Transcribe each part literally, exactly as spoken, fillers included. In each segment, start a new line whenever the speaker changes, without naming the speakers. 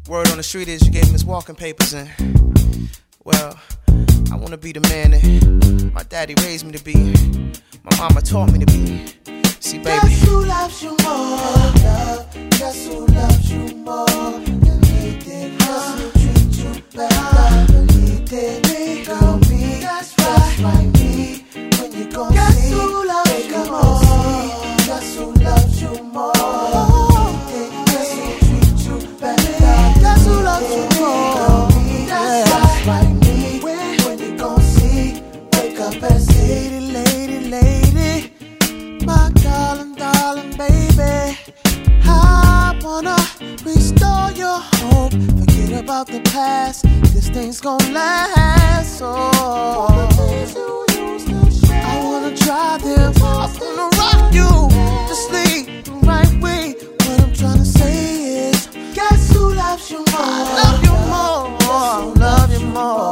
Word on the street is you gave him his walking papers and, well, I wanna be the man that my daddy raised me to be, my mama taught me to be. See, baby,
guess who loves you more? Love, guess who loves you more than he did? Guess who treats you better than he did? Me, girl, me, that's right, right, me. When you gon' guess see, who loves you more? Guess who loves you more? Guess who treats you better? Guess who loves you more? That's right, right, me. When you gon' see, wake up and see. Lady, lady, lady, my darling, darling baby, I wanna restore your hope. Forget about the past, this thing's gon' last. So all the things you used to share, I wanna try them. I wanna rock you to sleep the right way. What I'm trying to say is, guess who loves you more? I love you more, love you more.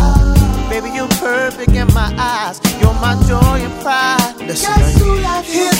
Side. Baby, you're perfect in my eyes. You're my joy and pride. Listen, guess who loves you